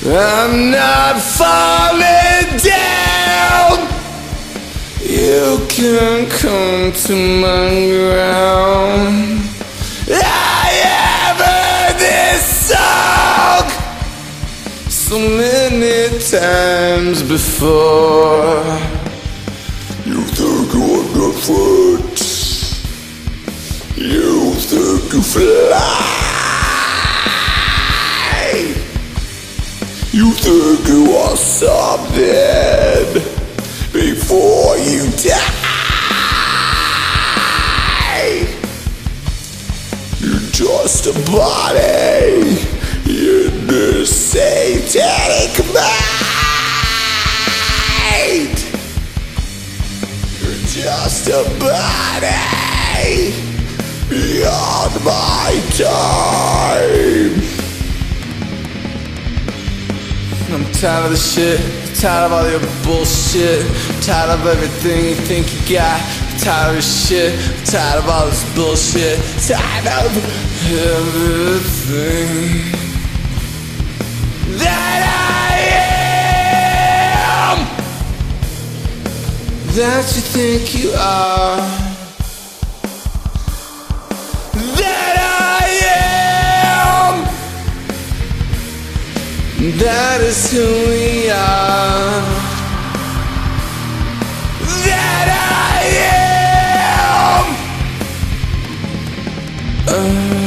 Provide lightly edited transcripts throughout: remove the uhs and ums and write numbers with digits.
I'm not falling down. You can come to my ground. I have heard this song so many times before. You think you're different. You think you fly. You think you are something before you die. You're just a body in this satanic mind. You're just a body beyond my time. I'm tired of the shit, tired of all your bullshit, tired of everything you think you got, tired of your shit, tired of all this bullshit, tired of everything that I am, that you think you are, that I am. That is who we are. That I am.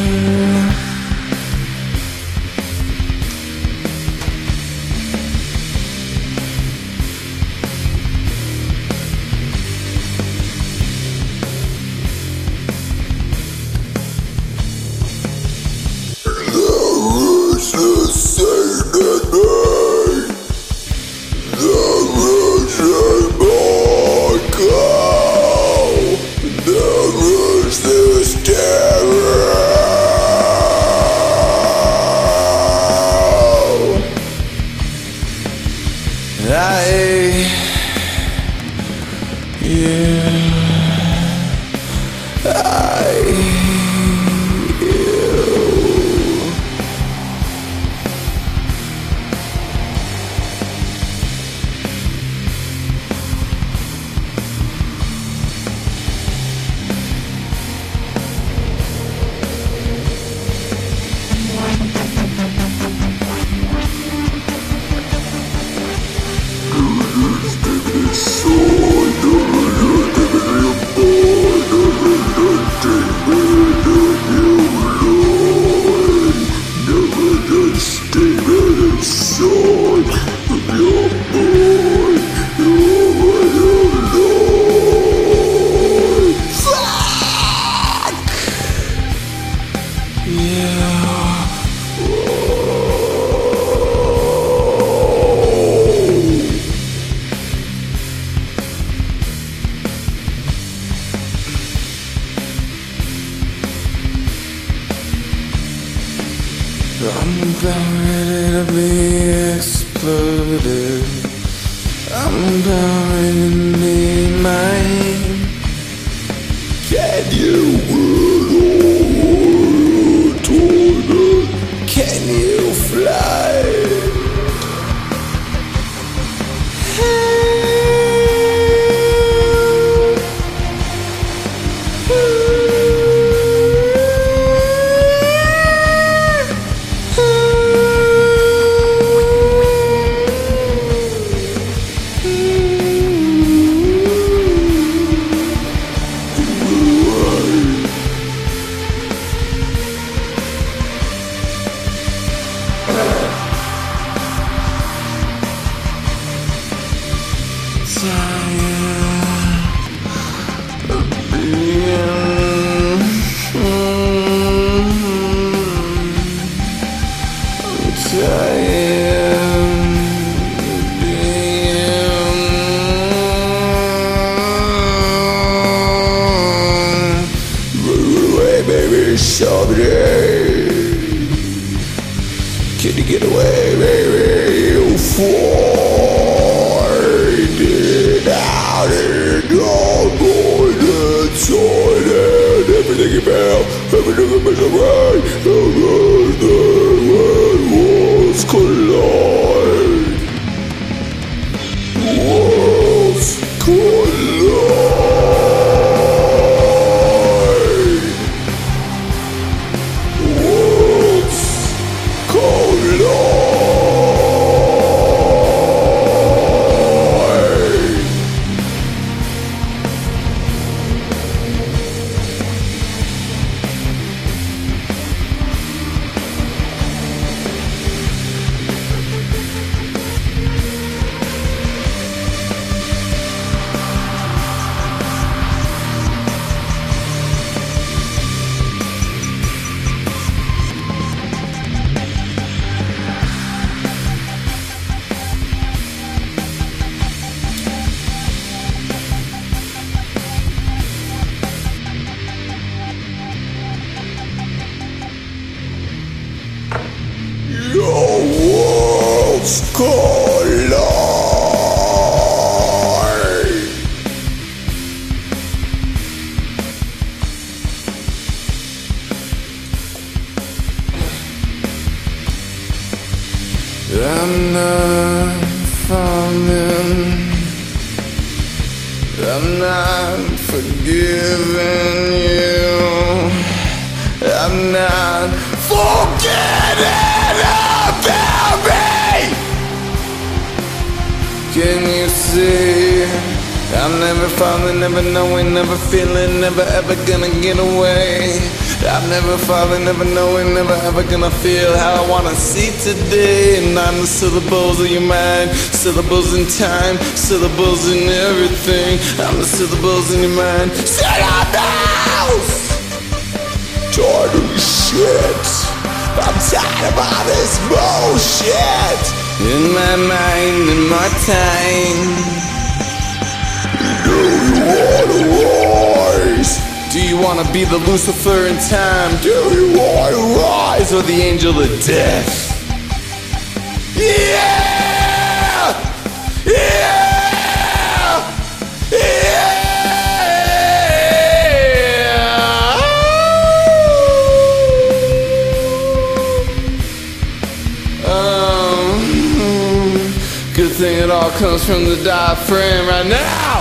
I'm about ready to be exploded. I'm about ready to be mine. Can you run toward it? Can you fly? Someday, can you get away, baby? You find it out in your mind inside and everything you feel, everything you miss away, everything was collide. Your worlds collide. I'm not falling, I'm not forgiving you, I'm not forgetting about me. Can you see? I'm never falling, never knowing, never feeling, never ever gonna get away. I'm never falling, never knowing, never ever gonna feel how I wanna see today. And I'm the syllables of your mind, syllables in time, syllables in everything. I'm the syllables in your mind, syllables! Tired of this shit, I'm tired of all this bullshit. In my mind, in my time. Do you wanna rise? Do you wanna be the Lucifer in time? Do you wanna rise or the angel of death? Yeah! Yeah! Yeah! Good thing it all comes from the diaphragm right now.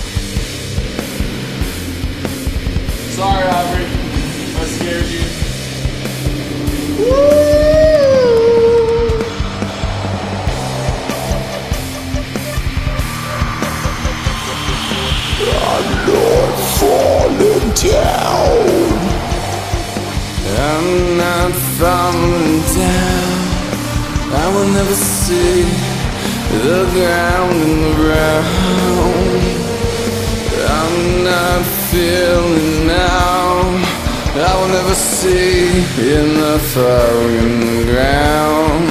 Sorry, Aubrey, I scared you. Woo! I'm not falling down. I'm not falling down. I will never see the ground in the round. I'm not feeling now. I will never see enough fire in the ground.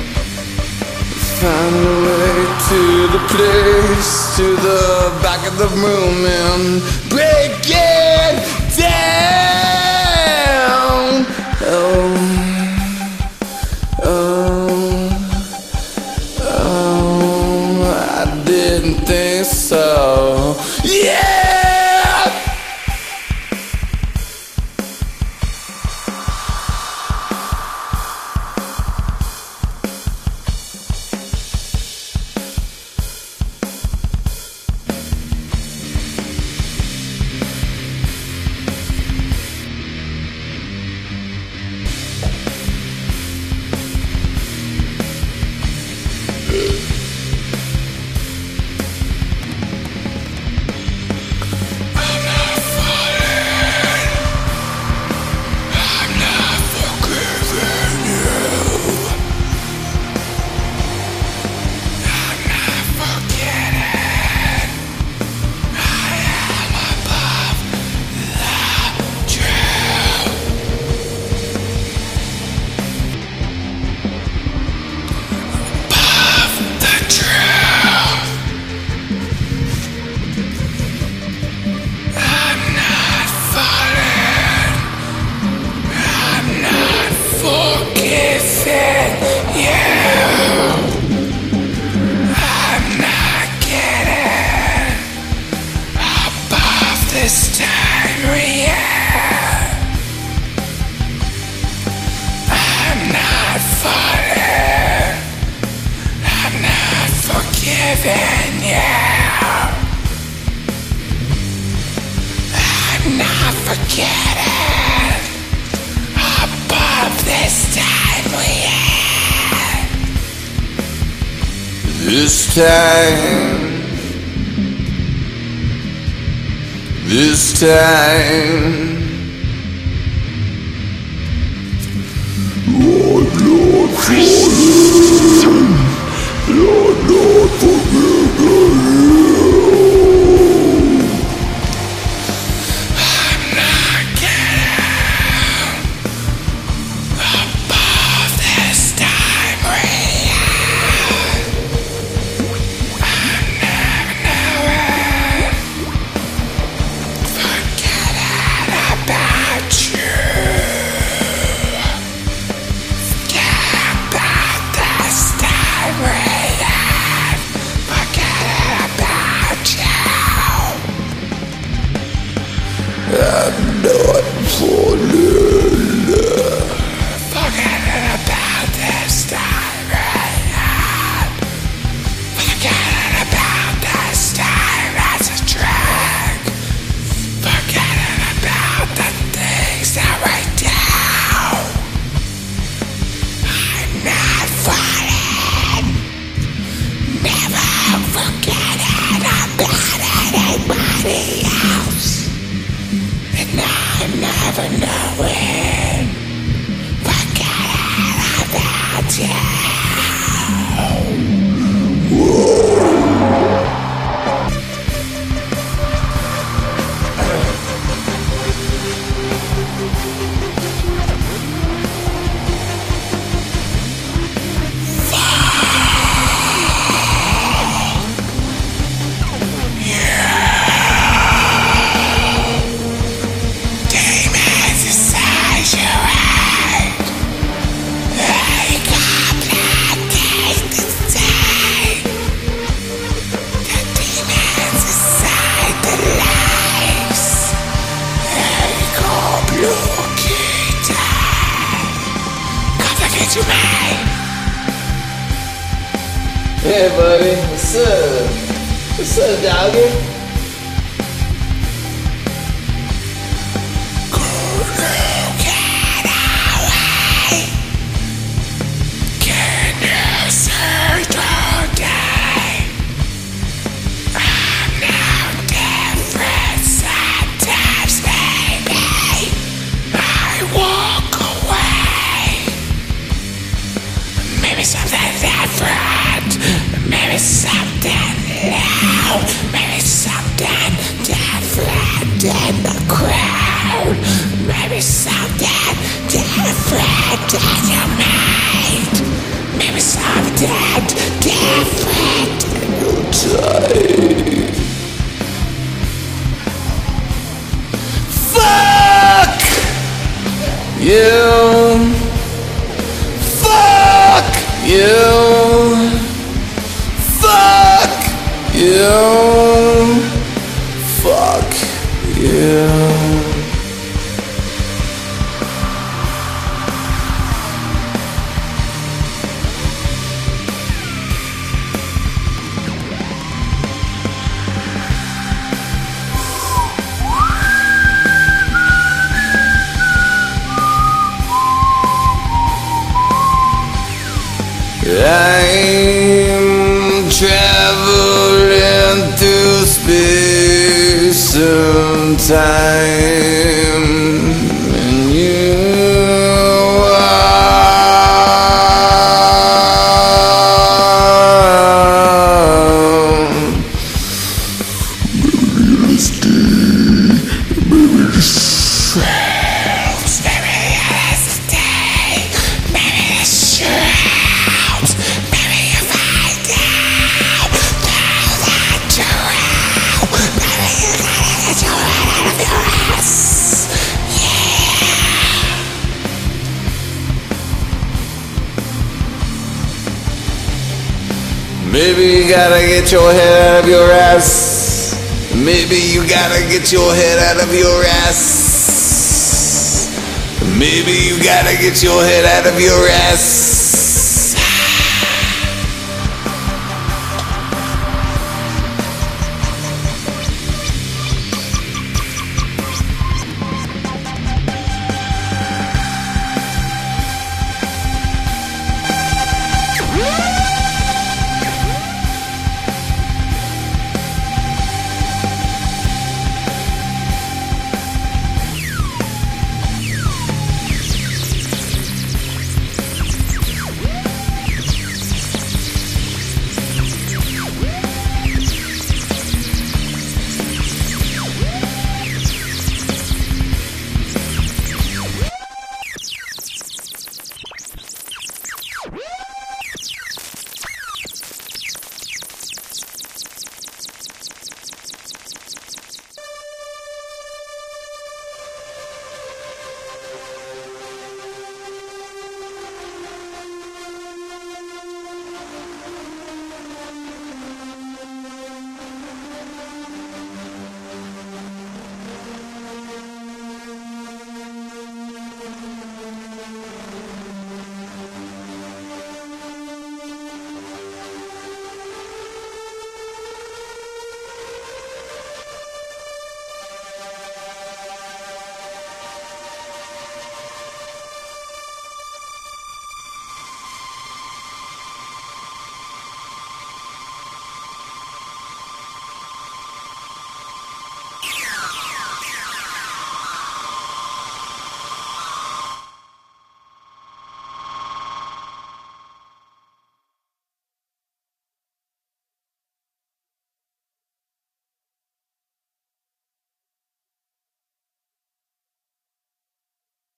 Find a way to the place, to the back of the room and break it down. I didn't think so. Yeah! This time, yeah. I'm not falling. I'm not forgiven, yeah. I'm not forgetting. Above this time, yeah. This time. This time, Lord, Lord, forgive, Lord, Lord, forgive you. I'm not getting above this time, I'm never knowing. Forget it. you mean? Hey buddy, what's up? What's up, doggy? Something different, maybe something loud, maybe something different in the crowd, maybe something different in your mind, maybe something different in your time. Fuck you. You, fuck you, fuck you. I'm traveling through space and time, and you maybe you gotta get your head out of your ass. Maybe you gotta get your head out of your ass. Maybe you gotta get your head out of your ass.